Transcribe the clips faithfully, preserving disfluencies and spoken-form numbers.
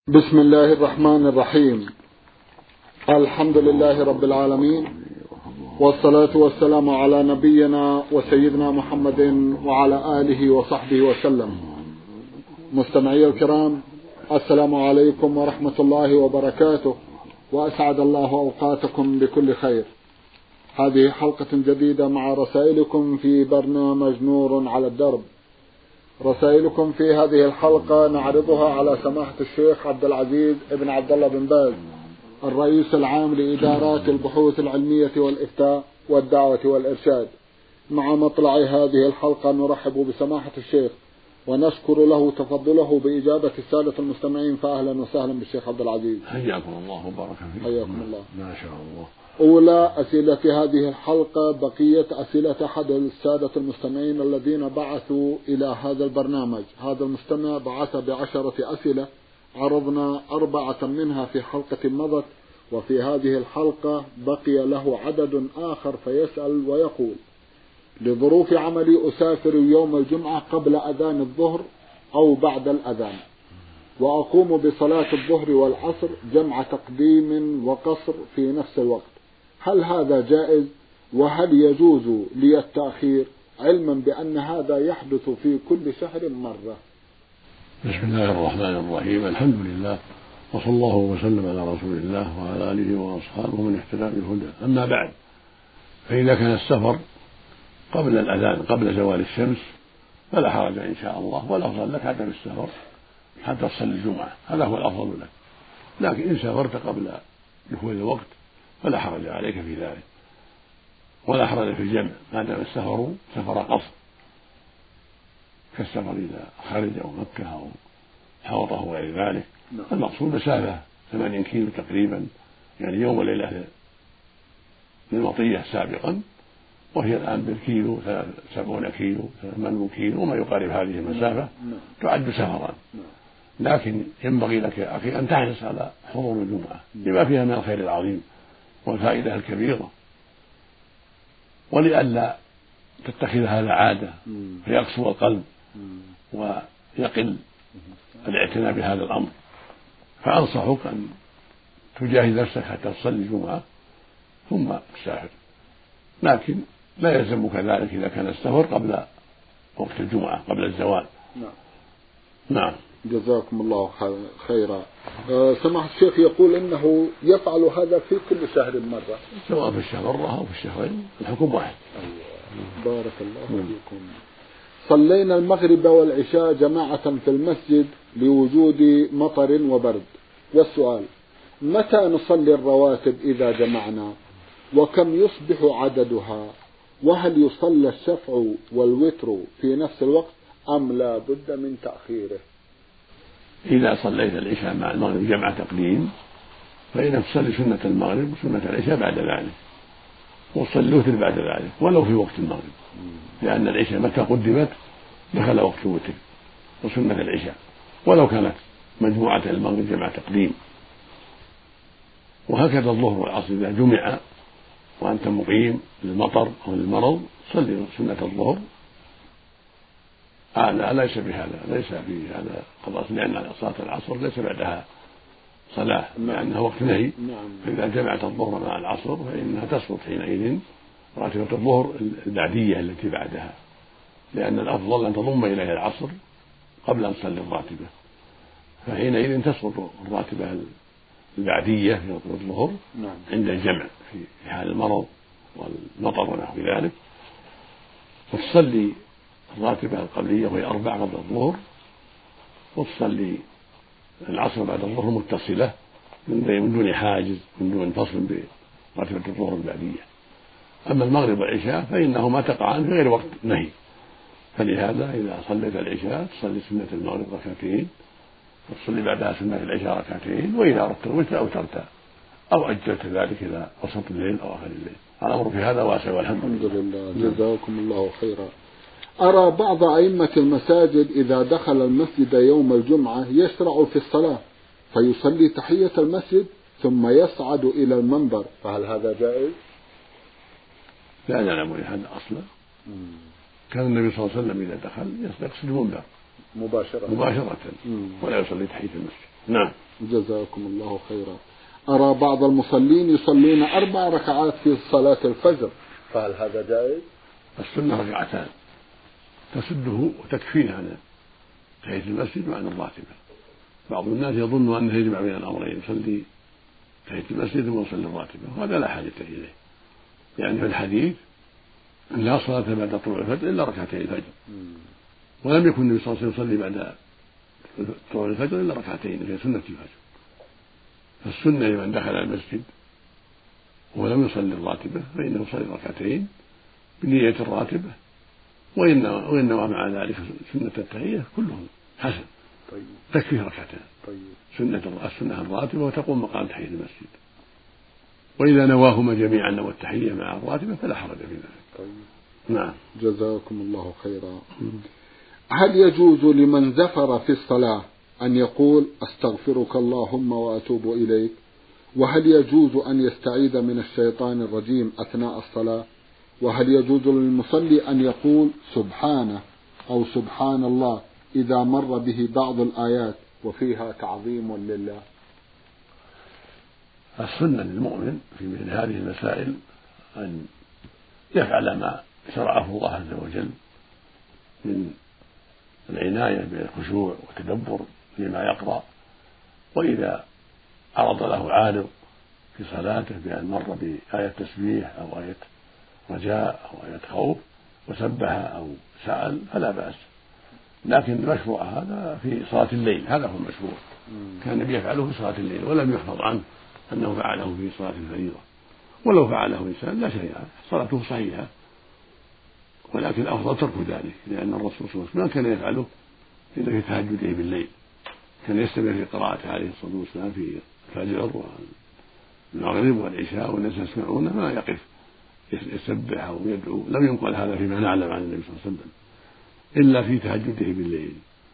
بسم الله الرحمن الرحيم. الحمد لله رب العالمين، والصلاة والسلام على نبينا وسيدنا محمد وعلى آله وصحبه وسلم. مستمعي الكرام، السلام عليكم ورحمة الله وبركاته، وأسعد الله أوقاتكم بكل خير. هذه حلقة جديدة مع رسائلكم في برنامج نور على الدرب. رسائلكم في هذه الحلقة نعرضها على سماحة الشيخ عبد العزيز ابن عبد الله بن باز، الرئيس العام لإدارات البحوث العلمية والإفتاء والدعوة والإرشاد. مع مطلع هذه الحلقة نرحب بسماحة الشيخ ونشكر له تفضله بإجابة السادة المستمعين، فأهلا وسهلا بالشيخ عبد العزيز. حياكم الله وبارك فيكم. حياكم الله. ما شاء الله. أولى أسئلة هذه الحلقة بقية أسئلة أحد السادة المستمعين الذين بعثوا إلى هذا البرنامج. هذا المستمع بعث بعشرة أسئلة، عرضنا أربعة منها في حلقة مضت، وفي هذه الحلقة بقي له عدد آخر فيسأل ويقول: لظروف عملي أسافر يوم الجمعة قبل أذان الظهر أو بعد الأذان، وأقوم بصلاة الظهر والعصر جمع تقديم وقصر في نفس الوقت، هل هذا جائز؟ وهل يجوز لي التأخير علما بأن هذا يحدث في كل شهر مرة؟ بسم الله الرحمن الرحيم. الحمد لله، وصلى الله وسلم على رسول الله وعلى آله وأصحابه من اهتدى بهداه. أما بعد، فإذا كان السفر قبل الأذان قبل زوال الشمس فلا حرج إن شاء الله، والأفضل لك عدم السفر حتى تصلي الجمعة، هذا هو الأفضل لك. لكن إن سافرت قبل دخول الوقت فلا حرج عليك في ذلك، ولا حرج في الجمع ما دام السفر سفر قصر، كالسفر إذا خرج أو مكة أو حوطة وغير ذلك. المقصود مسافة ثمانين كيلو تقريبا، يعني يوم وليلة للمطية سابقا، وهي الآن بالكيلو سبعون كيلو ثمانون كيلو وما يقارب هذه المسافة تعد سفرا. لكن ينبغي لك يا أخي أن تحرص على حضور الجمعة لما فيها من الخير العظيم والفائدة الكبيرة، ولئلا تتخذ هذا عادة فيقسو القلب ويقل الاعتناء بهذا الأمر. فأنصحك أن تجاهد نفسك حتى تصلي الجمعة ثم تسافر، لكن لا يلزمك ذلك إذا كان السفر قبل وقت الجمعة قبل الزوال. نعم. نعم. جزاكم الله خيرا. أه سماحة الشيخ يقول إنه يفعل هذا في كل شهر مرة، سواء في الشهر مرة أو في الشهرين، الحكم واحد. أيوة. بارك الله فيكم. صلينا المغرب والعشاء جماعة في المسجد لوجود مطر وبرد، والسؤال: متى نصلي الرواتب إذا جمعنا؟ وكم يصبح عددها؟ وهل يصلى الشفع والوتر في نفس الوقت أم لا بد من تأخيره؟ إذا صليت العشاء مع المغرب جمع تقديم فإنك تصلي سنة المغرب وسنة العشاء بعد ذلك، وتصلي الوتر بعد ذلك ولو في وقت المغرب، لأن العشاء متى قدمت دخل وقت الوتر وسنة العشاء، ولو كانت مجموعة المغرب جمع تقديم. وهكذا الظهر والعصر إذا جمع وأنت مقيم للمطر أو للمرض صلي سنة الظهر، هذا ليس بهذا ليس بهذا قضاء، لأن صلاة العصر ليس بعدها صلاة لأنها وقت نهي. فإذا جمعت الظهر مع العصر فإنها تسقط حينئذ راتبة الظهر البعدية التي بعدها، لأن الأفضل أن تضم إليها العصر قبل أن تصلي الراتبة، فحينئذ تسقط الراتبة البعدية في وقت الظهر عند الجمع في حال المرض والمطر ونحو ذلك، وتصلي الراتبة القبلية وهي أربع قبل الظهر، وتصلي العصر بعد الظهر متصلة من دون حاجز من دون فصل براتبة الظهر البعدية. أما المغرب والعشاء فإنهما تقعان في غير وقت نهي، فلهذا إذا صليت العشاء تصلي سنة المغرب ركعتين وتصلي بعدها سنة العشاء ركعتين، وإذا أردت الوتر أوترت أو أجلت ذلك إلى وسط الليل أو آخر الليل. الأمر في هذا واسع والحمد لله. جزاكم الله خيرا. أرى بعض أئمة المساجد إذا دخل المسجد يوم الجمعة يشرع في الصلاة فيصلي تحية المسجد ثم يصعد إلى المنبر، فهل هذا جائز؟ لا نعلم هذا أصلا. كان النبي صلى الله عليه وسلم إذا دخل يقصد المنبر مباشرة مباشرة ولا يصلي تحية المسجد. نعم. جزاكم الله خيرا. أرى بعض المصلين يصلون أربع ركعات في صلاة الفجر، فهل هذا جائز؟ السنة ركعتان تسده وتكفيه عن تحية المسجد وعن الراتبة. بعض الناس يظن أنه يجمع بين الأمرين، يصلي تحية المسجد ثم يصلي الراتبة، وهذا لا حاجة إليه، يعني في الحديث لا صلاة بعد طلوع الفجر إلا ركعتي الفجر، ولم يكن النبي صلى الله عليه وسلم يصلي بعد طلوع الفجر إلا ركعتين في سنة الفجر. فالسنة لمن دخل المسجد ولم يصلي الراتبة فإنه يصلي ركعتين بنية الراتبة، وإن نوى مع ذلك سنة التحية كلهم حسن، طيب. تكفيه ركعتان، طيب. سنة السنة الراتبة وتقوم مقام تحية المسجد، وإذا نواهما جميعا نوى التحية مع الراتبة فلا حرج في ذلك. طيب. نعم. جزاكم الله خيرا. هل يجوز لمن زفر في الصلاة أن يقول أستغفرك اللهم وأتوب إليك؟ وهل يجوز أن يستعيذ من الشيطان الرجيم أثناء الصلاة؟ وهل يجوز للمصلي أن يقول سبحانه أو سبحان الله إذا مر به بعض الآيات وفيها تعظيم لله؟ السنة للمؤمن في مثل هذه المسائل أن يفعل ما شرعه الله عز وجل من العناية بالخشوع وتدبر لما يقرأ، وإذا عرض له عارض في صلاته بأن مر بآية تسبيح أو آية رجاء أو آية خوف وسبح أو سأل فلا بأس، لكن المشروع هذا في صلاة الليل، هذا هو المشروع، كان النبي يفعله في صلاة الليل ولم يحفظ عنه أنه فعله في صلاة الفريضة، ولو فعله إنسان لا شيء، صلاته صحيحة، ولكن الأفضل ترك ذلك، لأن الرسول صلى الله عليه وسلم ما كان يفعله إلا في تهجده بالليل، كان يستمر في قراءته عليه الصلاة والسلام في الفجر والمغرب والعشاء والناس يسمعونه ما يقف يسبح أو يدعو، لم ينقل هذا فيما نعلم عن النبي صلى الله عليه وسلم إلا في تهجده بالليل.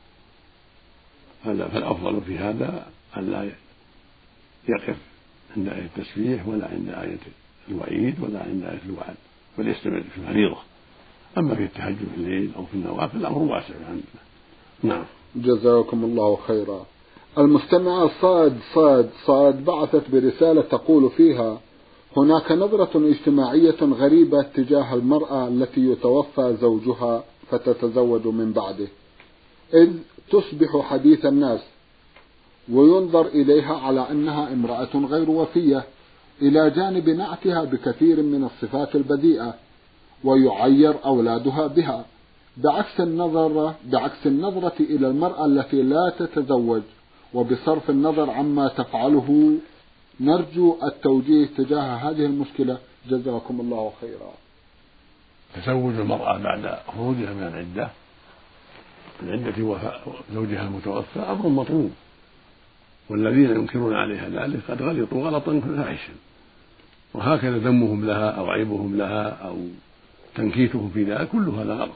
فالأفضل في هذا أن لا يقف عند آية التسبيح ولا عند آية الوعيد ولا عند آية الوعد، بل يستمر في الفريضة. أما في التهجد في الليل أو في النوافل الأمر واسع عنه. نعم. جزاكم الله خيرا. المستمعة صاد صاد صاد بعثت برسالة تقول فيها: هناك نظرة اجتماعية غريبة تجاه المرأة التي يتوفى زوجها فتتزوج من بعده، إذ تصبح حديث الناس وينظر إليها على أنها امرأة غير وفية، إلى جانب نعتها بكثير من الصفات البذيئة، ويعير أولادها بها، بعكس النظر بعكس النظرة إلى المرأة التي لا تتزوج، وبصرف النظر عما تفعله. نرجو التوجيه تجاه هذه المشكلة، جزاكم الله خيرا. تزوج المرأة بعد خروجها من العدة من عدة وفاة زوجها المتوفى أمر مطلوب، والذين ينكرون عليها ذلك قد غلطوا غلطا فاحشا، وهكذا ذمهم لها أو عيبهم لها أو تنكيتهم في ذلك كل هذا غلط،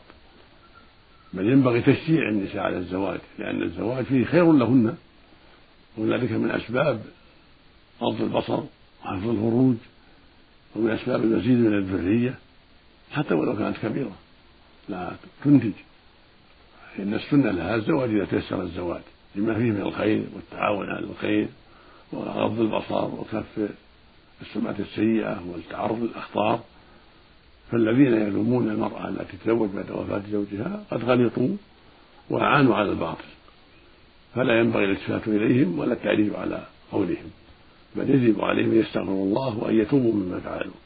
بل ينبغي تشجيع النساء على الزواج، لأن الزواج فيه خير لهن، وذلك من أسباب غض البصر وحفظ الفروج، ومن أسباب المزيد من الذرية حتى ولو كانت كبيرة لا تنتج. إن السنة لها الزواج إذا تيسر الزواج لما فيه من الخير والتعاون على الخير وغض البصر وكف السمعة السيئة والتعرض للأخطار. فالذين يلومون المرأة التي تتزوج بعد وفاة زوجها قد غلطوا وأعانوا على الباطل، فلا ينبغي الالتفات إليهم ولا التعريف على قولهم، بل يجب عليهم أن يستغفروا الله وأن يتوبوا مما فعلوا.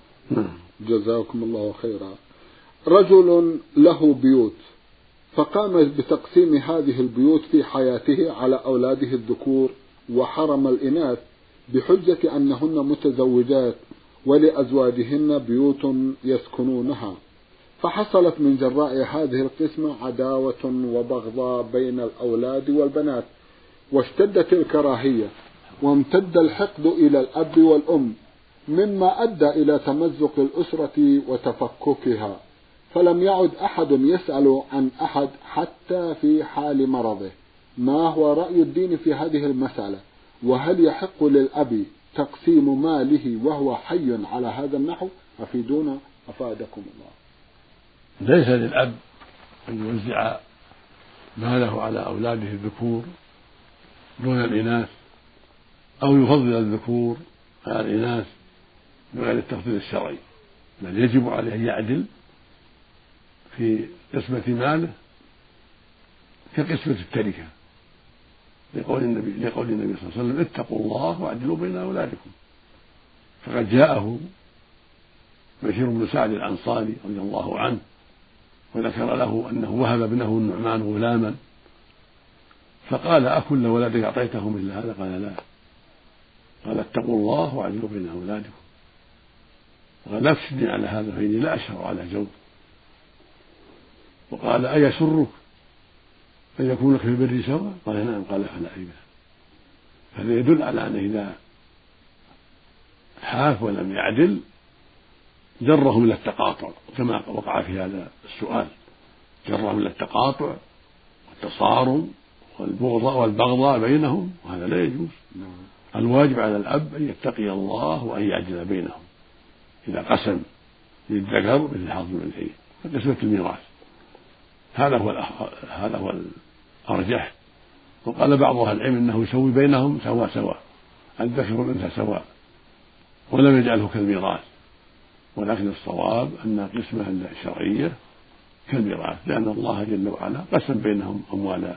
جزاكم الله خيرا. رجل له بيوت فقام بتقسيم هذه البيوت في حياته على أولاده الذكور وحرم الإناث بحجة أنهن متزوجات ولأزواجهن بيوت يسكنونها، فحصلت من جراء هذه القسمة عداوة وبغضاء بين الأولاد والبنات، واشتدت الكراهية وامتد الحقد إلى الأب والأم، مما أدى إلى تمزق الأسرة وتفككها، فلم يعد أحد يسأل عن أحد حتى في حال مرضه. ما هو رأي الدين في هذه المسألة؟ وهل يحق للأب تقسيم ماله وهو حي على هذا النحو؟ أفيدونا أفادكم الله. ليس للأب أن يوزع ماله على أولاده الذكور دون الإناث أو يفضل الذكور على الإناث بغير التفضيل الشرعي، بل يجب عليه أن يعدل في قسمة ماله كقسمة التركة، لقول النبي لقول النبي صلى الله عليه وسلم: اتقوا الله واعدلوا بين أولادكم. فقد جاءه بشير بن سعد الأنصاري رضي الله عنه وذكر له أنه وهب ابنه النعمان غلاما، فقال: أكل ولدك أعطيته مثل هذا؟ قال: لا. قال: اتقوا الله واعدلوا بين أولادكم. قال: لا تشدني على هذا فإني لا أشهر على جور. وقال: أيسرك أن يكون لك في البر سواء؟ قال: نعم. قال: فلا عيب. هذا يدل على أنه إذا حاف ولم يعدل جرهم إلى التقاطع، كما وقع في هذا السؤال، جرهم إلى التقاطع والتصارم والبغضاء والبغضاء بينهم، وهذا لا يجوز. الواجب على الأب أن يتقي الله وأن يعدل بينهم إذا قسم للذكر مثل حظ الأنثيين قسمة الميراث. هذا هو هذا هو الأرجح. وقال بعض أهل العلم إنه يسوي بينهم سواء سواء، الذكر والأنثى سواء، ولم يجعله كالميراث، ولكن الصواب أن القسمة الشرعية كالميراث، لأن الله جل وعلا قسم بينهم أموال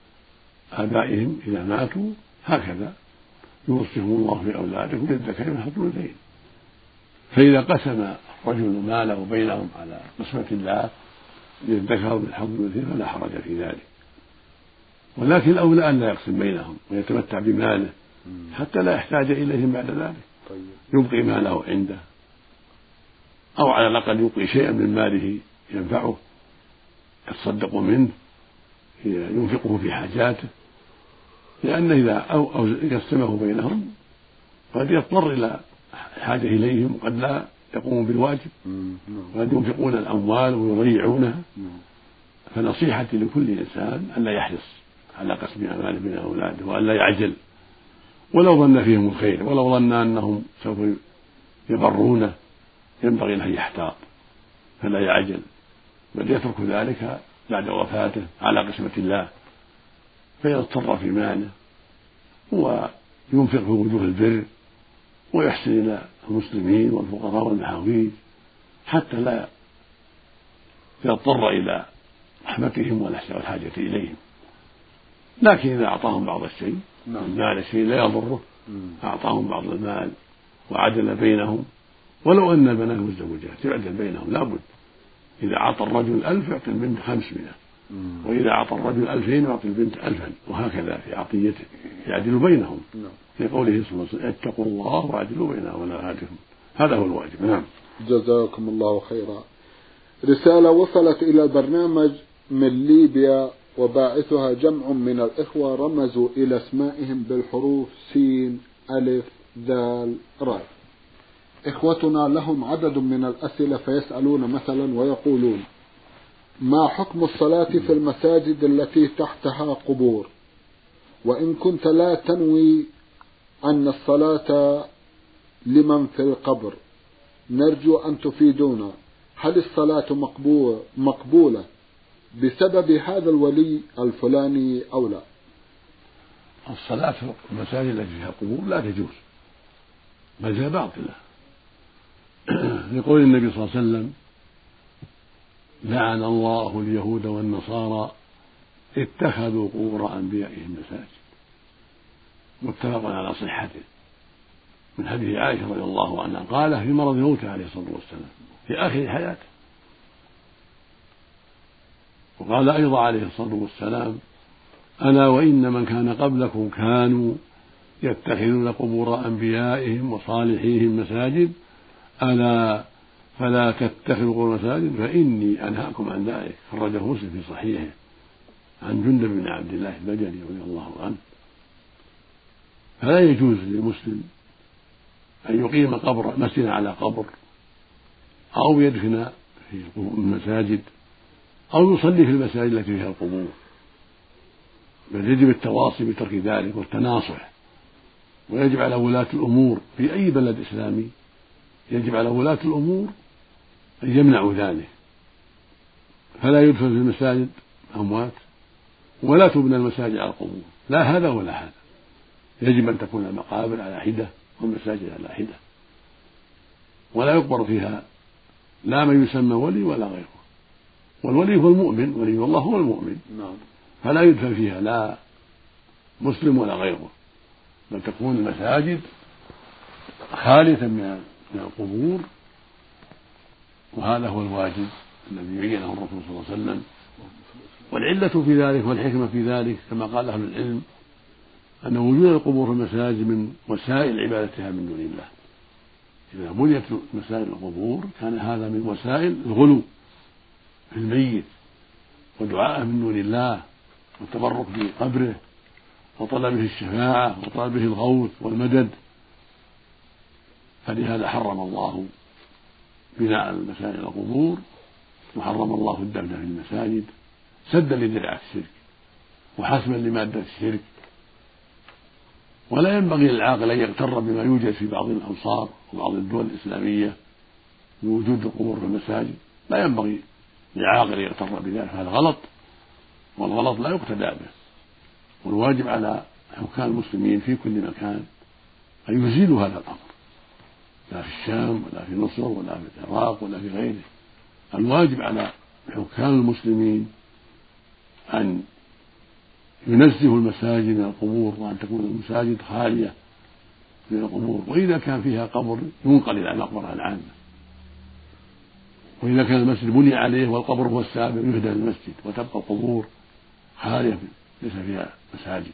آبائهم إذا ماتوا هكذا، يوصيهم الله في أولادكم للذكر مثل حظ الأنثيين. فإذا قسم الرجل ماله بينهم على قسمة الله للذكر مثل حظ الأنثيين فلا حرج في ذلك، ولكن الأولى أن لا يقسم بينهم ويتمتع بماله حتى لا يحتاج إليهم بعد ذلك، يبقي ماله عنده، أو على الأقل يبقي شيئا من ماله ينفعه يتصدق منه ينفقه في حاجاته، لأن إذا أو, أو قسمه بينهم قد يضطر إلى حاجة إليهم وقد لا يقوم بالواجب، وقد ينفقون الأموال ويضيعونها. فنصيحتي لكل إنسان أن لا يحرص على قسم أمواله بين أولاده، وأن لا يعجل ولو ظن فيهم الخير، ولو ظن أنهم سوف يبرونه ينبغي أن يحتاط فلا يعجل، بل يترك ذلك بعد وفاته على قسمة الله، فيضطر في ماله وينفق في وجوه البر ويحسن إلى المسلمين والفقراء والمحاويج حتى لا يضطر إلى رحمتهم والحاجة إليهم. لكن إذا أعطاهم بعض الشيء المال شيء لا يضره، أعطاهم بعض المال وعدل بينهم، ولو أن البنات والزوجات يعدل بينهم لابد. إذا أعطى الرجل ألف يعطي البنت خمسمائة، وإذا أعطى الرجل ألفين يعطي البنت ألفا، وهكذا في عطيته يعدل بينهم لقوله صلى الله عليه وسلم: اتقوا الله واعدلوا بين أولادكم. هذا هو الواجب. نعم. جزاكم الله خيرا. رسالة وصلت إلى البرنامج من ليبيا وباعثها جمع من الإخوة رمزوا إلى اسمائهم بالحروف سين ألف ذال راء. إخوتنا لهم عدد من الأسئلة فيسألون مثلا ويقولون: ما حكم الصلاة في المساجد التي تحتها قبور، وإن كنت لا تنوي أن الصلاة لمن في القبر، نرجو أن تفيدونا، هل الصلاة مقبول مقبولة بسبب هذا الولي الفلاني أو لا؟ الصلاة في المساجد التي فيها قبور لا تجوز، بل هي باطلة، لقول النبي صلى الله عليه وسلم: لعن الله اليهود والنصارى اتخذوا قبور أنبيائهم مساجد. متفق على صحته من حديث عائشة رضي الله عنها قال في مرض موته عليه الصلاة والسلام في آخر حياته. وقال أيضا عليه الصلاة والسلام: ألا وإن من كان قبلكم كانوا يتخذون قبور أنبيائهم وصالحيهم مساجد، ألا فلا تتخذوا قبور مساجد فإني أنهاكم عن ذلك. خرجه مسلم في صحيحه عن جندب بن عبد الله البجلي رضي الله عنه. فلا يجوز للمسلم أن يقيم قبر مسجدا على قبر، أو يدفن في المساجد، أو يصلي في المساجد التي فيها القبور، بل يجب التواصي بترك ذلك والتناصح. ويجب على ولاة الأمور في أي بلد إسلامي، يجب على ولاة الأمور أن يمنعوا ذلك، فلا يدفن في المساجد أموات، ولا تبنى المساجد على القبور، لا هذا ولا هذا. يجب أن تكون المقابر على حدة والمساجد على حدة، ولا يقبر فيها لا من يسمى ولي ولا غيره، والولي هو المؤمن، ولي الله هو المؤمن، فلا يدفن فيها لا مسلم ولا غيره، بل تكون المساجد خالية من القبور، وهذا هو الواجب الذي بينه الرسول صلى الله عليه وسلم. والعلة في ذلك والحكمة في ذلك كما قال أهل العلم أن وجود القبور في المساجد من وسائل عبادتها من دون الله. إذا بنيت مساجد القبور كان هذا من وسائل الغلو في الميت ودعائه من دون الله والتبرك بقبره وطلبه الشفاعة وطلبه الغوث والمدد، فلهذا حرم الله بناء المساجد القبور، وحرم الله الدفن في المساجد سدا لذريعة الشرك وحسما لمادة الشرك. ولا ينبغي للعاقل أن يغتر بما يوجد في بعض الأمصار وبعض الدول الإسلامية من وجود القبور في المساجد، لا ينبغي للعاقل يغتر بذلك، هذا غلط، والغلط لا يقتدى به. والواجب على حكام المسلمين في كل مكان أن يزيلوا هذا الأمر، لا في الشام ولا في مصر ولا في العراق ولا في غيره. الواجب على حكام المسلمين أن ينزهوا المساجد من القبور، وأن تكون المساجد خالية من القبور، وإذا كان فيها قبر ينقل إلى المقبرة العامة، وإذا كان المسجد بني عليه والقبر هو السابق يهدى المسجد وتبقى القبور خالية ليس فيها مساجد.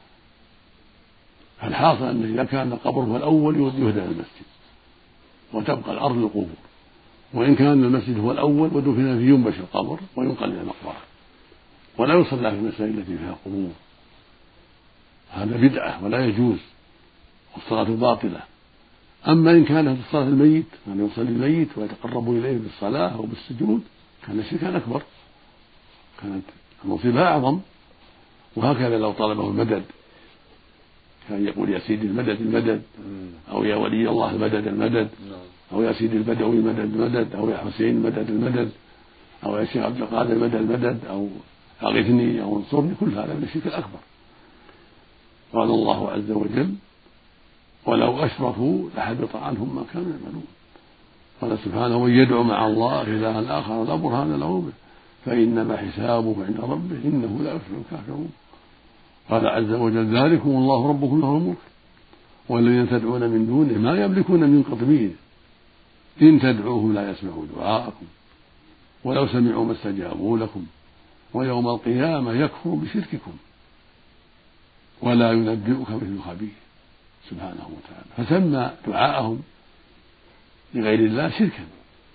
فالحاصل أن إذا كان القبر هو الأول يهدى المسجد وتبقى الأرض للقبور، وإن كان المسجد هو الأول ودفن فيه ينبش القبر وينقل إلى المقبرة، ولا يصلى في المساجد التي فيها قبور، هذا بدعة ولا يجوز والصلاة باطلة. أما إن كانت الصلاة الميت أن يصلي الميت ويتقرب إليه بالصلاة أو بالسجود كان شركا أكبر، كانت المصيبة أعظم. وهكذا لو طلبه المدد كان يقول يا سيدي المدد المدد، أو يا ولي الله المدد المدد، أو يا سيدي البدوي المدد المدد، أو يا حسين المدد المدد، أو يا شيخ عبد القادر المدد المدد، أو أغثني أو انصرني، كل هذا من الشرك الأكبر. قال الله عز وجل ولو أشركوا لحبط عنهم ما كانوا يعملون. قال سبحانه ومن يدعو مع الله إلها آخر لا برهان له به فإنما حسابه عند ربه إنه لا يفلح الكافرون. قال عز وجل ذلكم الله ربكم له الملك والذين تدعون من دونه ما يملكون من قطمير إن تدعوهم لا يسمعوا دعاءكم ولو سمعوا ما استجابوا لكم ويوم القيامة يكفر بشرككم ولا ينبئك مثل خبير سبحانه وتعالى. فسمى دعاءهم لغير الله شركا،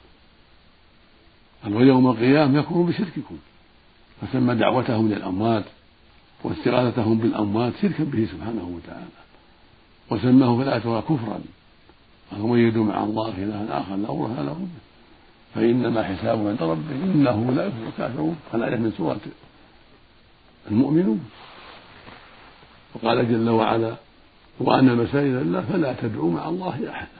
قال ويوم القيامة يكفر بشرككم، فسمى دعوتهم للأموات واستغاثتهم بالأموات شركا به سبحانه وتعالى، وسماه في الآية كفرا. قال ومن يدعو مع الله إلها آخر لا برهان له به فإنما حسابه عند ربه إنه لا يفلح الكافرون. الآية من سورة المؤمنون. وقال جل وعلا وأن مساجد الله فلا تدعوا مع الله أحدا.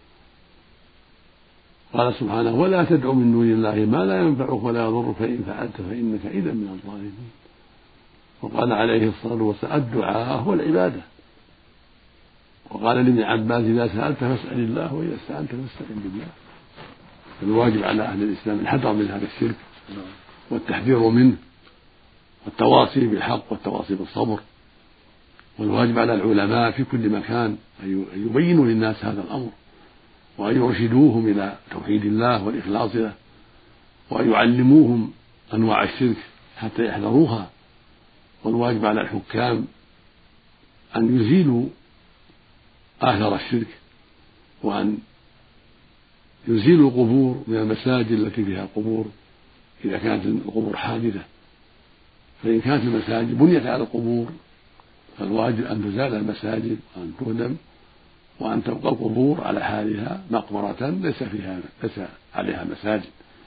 قال سبحانه ولا تدعوا من دون الله ما لا ينفعك ولا يضرك فإن فعلت فإنك إذا من الظالمين. وقال عليه الصلاة والسلام الدعاء هو العبادة. وقال لابن عباس إذا سألت فاسأل الله وإذا استعنت فاستعن بالله. الواجب على أهل الإسلام الحذر من هذا الشرك والتحذير منه والتواصي بالحق والتواصي بالصبر. والواجب على العلماء في كل مكان أن يبينوا للناس هذا الأمر وأن يرشدوهم إلى توحيد الله والإخلاص له وأن يعلموهم أنواع الشرك حتى يحذروها. والواجب على الحكام أن يزيلوا آثار الشرك وأن يزيلوا القبور من المساجد التي فيها قبور إذا كانت القبور حادثة. فإن كانت المساجد بنيت على القبور فالواجب أن تزال المساجد وأن تهدم وأن تبقى القبور على حالها مقبرة ليس فيها ليس عليها مساجد.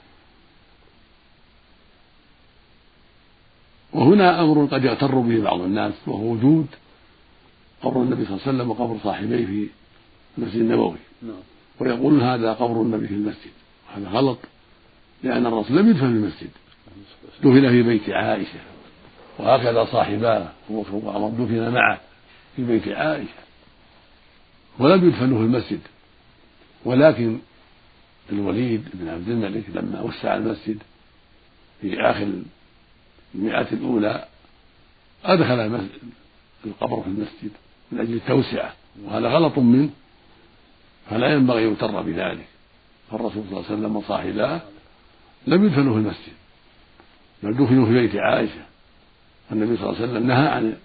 وهنا أمر قد يغتر به بعض الناس وهو وجود قبر النبي صلى الله عليه وسلم وقبر صاحبيه في المسجد النبوي، ويقولون هذا قبر النبي في المسجد. هذا غلط، لأن الرسول لم يدفن في المسجد، دفن في بيت عائشة، وهكذا صاحباه وعمر دفن معه في بيت عائشة ولم يدفنوا في المسجد، ولكن الوليد بن عبد الملك لما وسع المسجد في آخر المئات الأولى أدخل القبر في المسجد من أجل التوسعة، وهذا غلط منه، فلا ينبغي يغتر بذلك. فالرسول صلى الله عليه وسلم وصاحباه لم يدفنوا في المسجد بل دفنوا في بيت عائشة. النبي صلى الله عليه وسلم نهى عن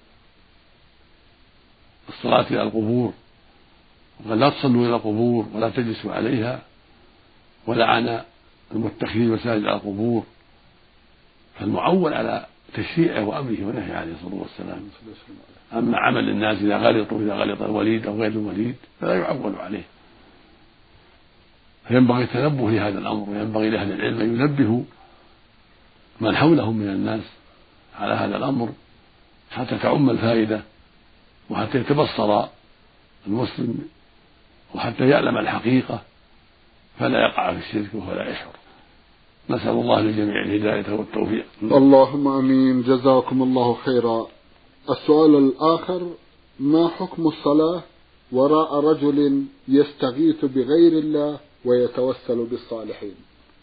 الصلاة إلى القبور، وقال لا تصلوا إلى القبور ولا تجلسوا عليها، ولعن المتخذين مساجد على القبور. فالمعول على تشريعه وأمره ونهيه عليه الصلاة والسلام. أما عمل الناس إذا غلطوا إذا غلط الوليد أو غير الوليد فلا يعول عليه. فينبغي التنبه لهذا الأمر، وينبغي لأهل العلم أن ينبهوا من حولهم من الناس على هذا الأمر حتى تعم الفائدة، وحتى يتبصر المسلم، وحتى يعلم الحقيقة فلا يقع في الشرك ولا يشعر. نسأل الله للجميع الهداية والتوفيق. اللهم آمين. جزاكم الله خيرا. السؤال الآخر: ما حكم الصلاة وراء رجل يستغيث بغير الله ويتوسل بالصالحين؟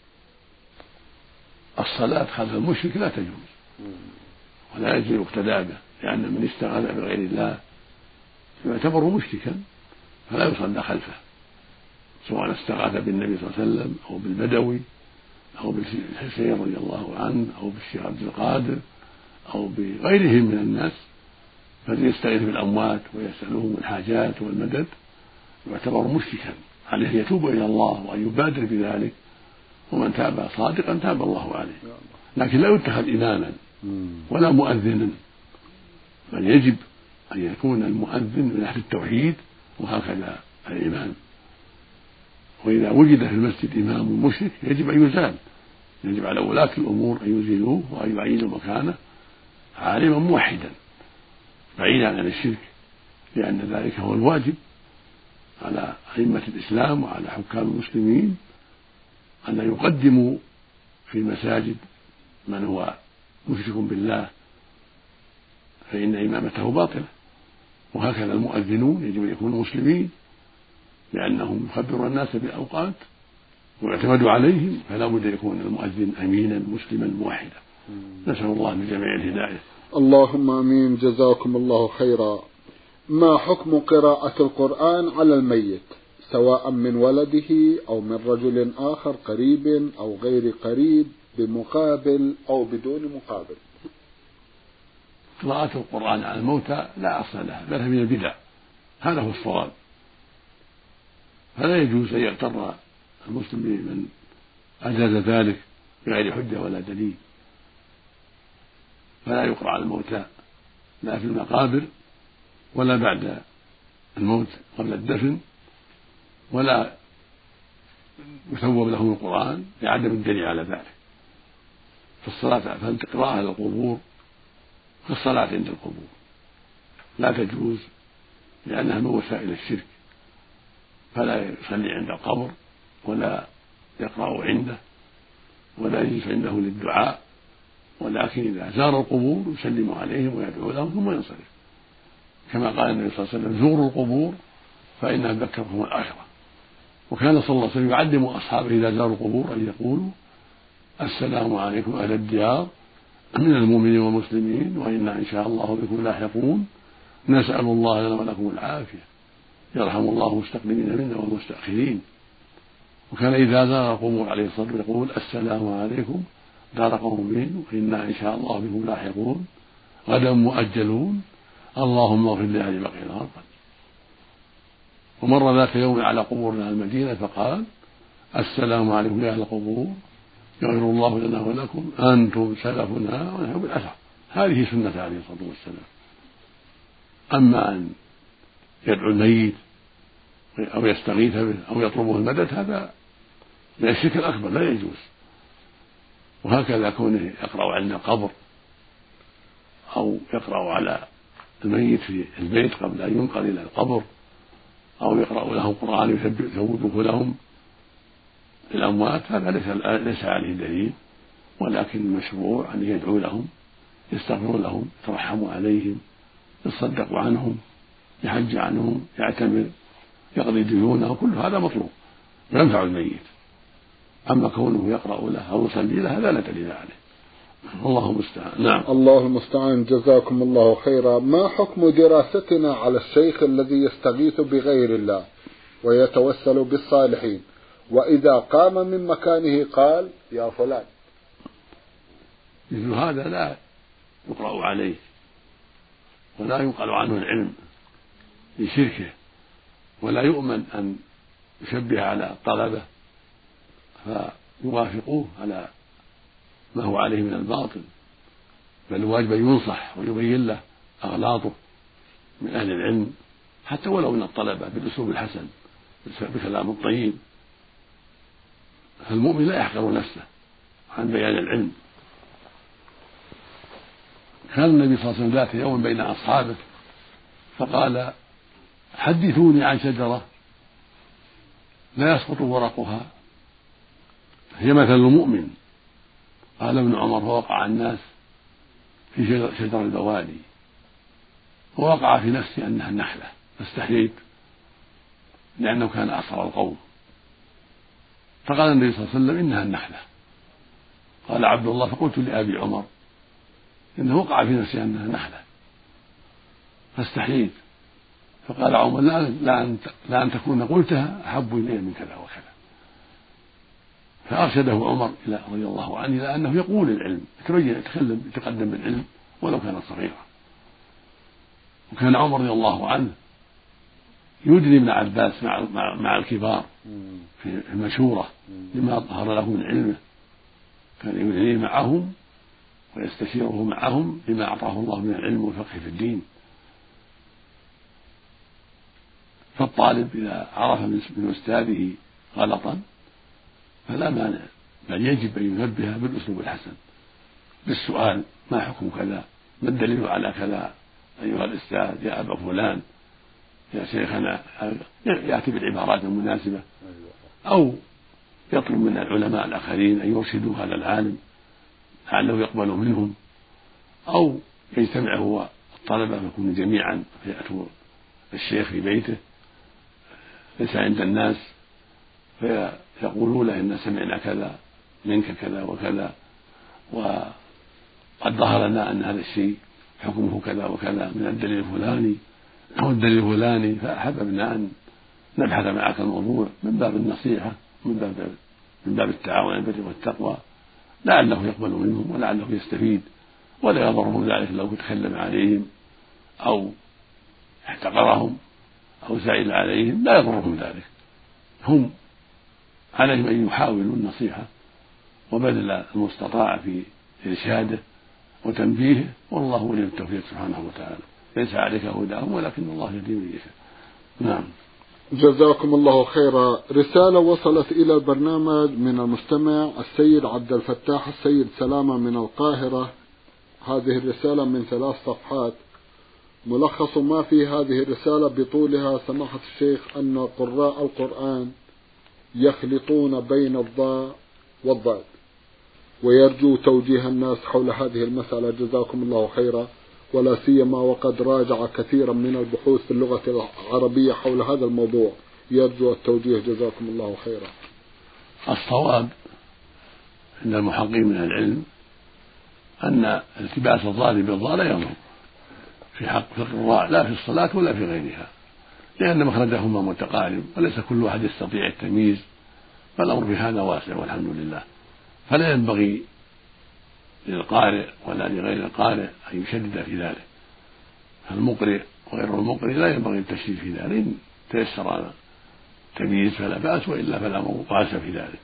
الصلاة خلف المشرك لا تجوز ولا يجوز يقتدى به، لأن من استغاث بغير الله يعتبر مشركا فلا يصلى خلفه، سواء استغاث بالنبي صلى الله عليه وسلم أو بالبدوي أو بالحسين رضي الله عنه أو بالشيخ عبد القادر أو بغيرهم من الناس، فالذي يستغيث بالأموات ويسألهم الحاجات والمدد يعتبر مشركا، عليه يتوب إلى الله وأن يبادر بذلك، ومن تاب صادقا تاب الله عليه. لكن لا يتخذ إماما ولا مؤذنا، بل يجب أن يكون المؤذن من أهل التوحيد وهكذا الإمام. وإذا وجد في المسجد إمام مشرك يجب أن يزال، يجب على ولاة الأمور أن يزيلوه وأن يعينوا مكانه عالما موحدا بعيدا عن الشرك، لأن ذلك هو الواجب على أئمة الإسلام وعلى حكام المسلمين أن يقدموا في المساجد من هو مشرك بالله فإن إمامته باطلة، وهكذا المؤذنون يجب أن يكونوا مسلمين لأنهم يخبرون الناس بالأوقات ويعتمد عليهم، فلا بد أن يكون المؤذن أمينا مسلما موحدا. نسأل الله للجميع الهداية. اللهم آمين. جزاكم الله خيرا. ما حكم قراءة القرآن على الميت سواء من ولده أو من رجل آخر قريب أو غير قريب بمقابل أو بدون مقابل؟ قراءة القرآن على الموتى لا أصل لها، بل من البدع، هذا هو الصواب. فلا يجوز أن يغتر المسلم بمن أجاز ذلك بغير حجة ولا دليل، فلا يقرأ على الموتى لا في المقابر ولا بعد الموت قبل الدفن، ولا يثوب لهم القرآن لعدم الدليل على ذلك. فالصلاة فالقراءة على القبور كالصلاة عند القبور لا تجوز، لأنها من وسائل الشرك، فلا يصلي عند القبر ولا يقرأ عنده ولا يجلس عنده للدعاء، ولكن إذا زار القبور يسلم عليهم ويدعو لهم ثم ينصرف، كما قال النبي صلى الله عليه وسلم: زوروا القبور فإنها تذكركم الآخرة. وكان صلى الله عليه وسلم يعلم أصحابه إذا زاروا القبور أن يقولوا: السلام عليكم أهل الديار من المؤمنين والمسلمين وإنا إن شاء الله بكم لاحقون، نسأل الله لنا ولكم العافية، يرحم الله المستقدمين منا والمستأخرين. وكان إذا زار القبور عليه الصلاة والسلام يقول: السلام عليكم دار قوم وإنا إن شاء الله بكم لاحقون غدا مؤجلون، اللهم اغفر لأهل بقيع الغرقد. ومر ذات يوم على قبورنا المدينة فقال: السلام عليكم يا أهل القبور، يغفر الله لنا ولكم، أنتم سلفنا ونحن بالأثر. هذه سنة عليه الصلاة والسلام. أما أن يدعو الميت أو يستغيث به أو يطلبه المدد هذا من الشرك الأكبر لا يجوز. وهكذا كونه يقرأ عند القبر أو يقرأ على الميت في البيت قبل أن ينقل إلى القبر أو يقرأ لهم قرآن يثوبه لهم الأموات، هذا ليس عليه دليل، ولكن المشروع أن يدعو لهم، يستغفر لهم، يترحموا عليهم، يتصدقوا عنهم، يحج عنهم، يعتمر، يقضي ديونه، كل هذا مطلوب ينفع الميت. أما كونه يقرأ له أو يصلي له هذا لا دليل عليه. الله المستعان. نعم. الله المستعان. جزاكم الله خيرا. ما حكم دراستنا على الشيخ الذي يستغيث بغير الله ويتوسل بالصالحين، وإذا قام من مكانه قال يا فلان؟ مثل هذا لا يقرأ عليه ولا ينقل عنه العلم لشركه، ولا يؤمن أن يشبه على الطلبة فيوافقوه على ما هو عليه من الباطل، بل الواجب أن ينصح ويبين له أغلاطه من أهل العلم حتى ولو من الطلبة بالأسلوب الحسن بكلام الطيب. فالمؤمن لا يحقر نفسه عن بيان العلم. كان النبي صلى الله عليه وسلم ذات يوم بين أصحابه فقال حدثوني عن شجرة لا يسقط ورقها هي مثل المؤمن. قال ابن عمر فوقع الناس في شجر البوادي، ووقع في نفسي أنها النحلة فاستحييت لأنه كان أصغر القوم. فقال النبي صلى الله عليه وسلم إنها النحلة. قال عبد الله فقلت لأبي عمر إنه وقع في نفسي أنها نحلة فاستحييت. فقال عمر لا, لا, أن, لا أن تكون قلتها أحب إلي من كذا وكذا. فأرشده عمر إلى رضي الله عنه إلى أنه يقول العلم، يتبين يتكلم يتقدم بالعلم ولو كان صغيرا. وكان عمر رضي الله عنه يدني ابن عباس مع, مع, مع الكبار في المشورة لما ظهر له من علمه، كان يدنيه معهم ويستشيره معهم بما أعطاه الله من العلم والفقه في الدين. فالطالب إذا عرف من أستاذه غلطا فلا مانع، بل يجب أن ينبه بالأسلوب الحسن بالسؤال ما حكم كذا، ما الدليل على كذا أيها الأستاذ يا أبا فلان يا شيخنا، يأتي بالعبارات المناسبة، أو يطلب من العلماء الآخرين أن يرشدوا هذا العالم لعله يقبل منهم، أو يجتمع هو الطلبة فيكونوا جميعا فيأتوا الشيخ في بيته ليس عند الناس فيقولوا له إن سمعنا كذا منك كذا وكذا، وقد ظهر لنا أن هذا الشيء حكمه كذا وكذا من الدليل الفلاني أو الدليل الفلاني، فأحببنا أن نبحث معك الموضوع من باب النصيحة من باب من باب التعاون على البر والتقوى لعله يقبل منهم ولعله يستفيد، ولا يضرهم ذلك لو تكلم عليهم أو احتقرهم أو زعل عليهم، لا يضرهم ذلك. هم عليهم أن يحاولوا النصيحة وبذل المستطاع في إرشاده وتنبيهه، والله ولي التوفيق سبحانه وتعالى، ليس عليك هداهم ولكن الله يهدي من يشاء. نعم. جزاكم الله خيرا. رسالة وصلت إلى البرنامج من المستمع السيد عبد الفتاح السيد سلامة من القاهرة. هذه الرسالة من ثلاث صفحات. ملخص ما في هذه الرسالة بطولها: سماحة الشيخ أن قراء القرآن يخلطون بين الضاء والضاد، ويرجو توجيه الناس حول هذه المسألة جزاكم الله خيرا، ولا سيما وقد راجع كثيرا من البحوث في اللغة العربية حول هذا الموضوع، يرجو التوجيه جزاكم الله خيرا. الصواب عند المحققين من العلم أن التباس الضاد بالضاء لا يضر في حق القراء لا في الصلاة ولا في غيرها، لأن مخرجهما متقارب وليس كل واحد يستطيع التمييز، فالأمر في هذا واسع والحمد لله. فلا ينبغي للقارئ ولا لغير القارئ أن يشدد في ذلك، فالمقرئ وغير المقرئ لا ينبغي التشديد في ذلك، إن تيسر التمييز فلا بأس، وإلا فالأمر واسع في ذلك.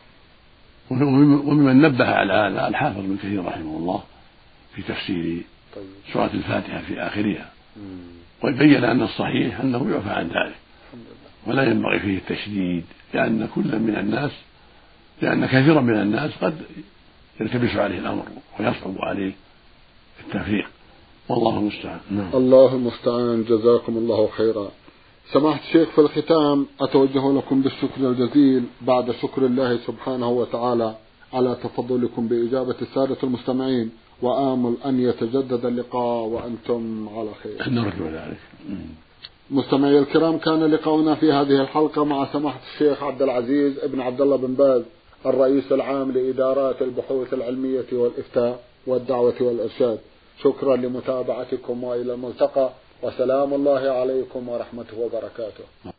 وممن نبه على هذا الحافظ بن كثير رحمه الله في تفسير سورة الفاتحة في آخرها، ويبين أن الصحيح أنه يعفى عن ذلك ولا ينبغي فيه التشديد، لأن كل من الناس لأن كثيرا من الناس قد يلتبس عليه الأمر ويصعب عليه التفريق، والله المستعان. الله المستعان. جزاكم الله خيرا. سماحة الشيخ، في الختام أتوجه لكم بالشكر الجزيل بعد شكر الله سبحانه وتعالى على تفضلكم بإجابة السادة المستمعين، وآمل أن يتجدد اللقاء وأنتم على خير. نرجو ذلك. مستمعي الكرام، كان لقاؤنا في هذه الحلقة مع سماحة الشيخ عبد العزيز ابن عبد الله بن باز الرئيس العام لإدارات البحوث العلمية والإفتاء والدعوة والإرشاد. شكرا لمتابعتكم وإلى الملتقى، وسلام الله عليكم ورحمته وبركاته.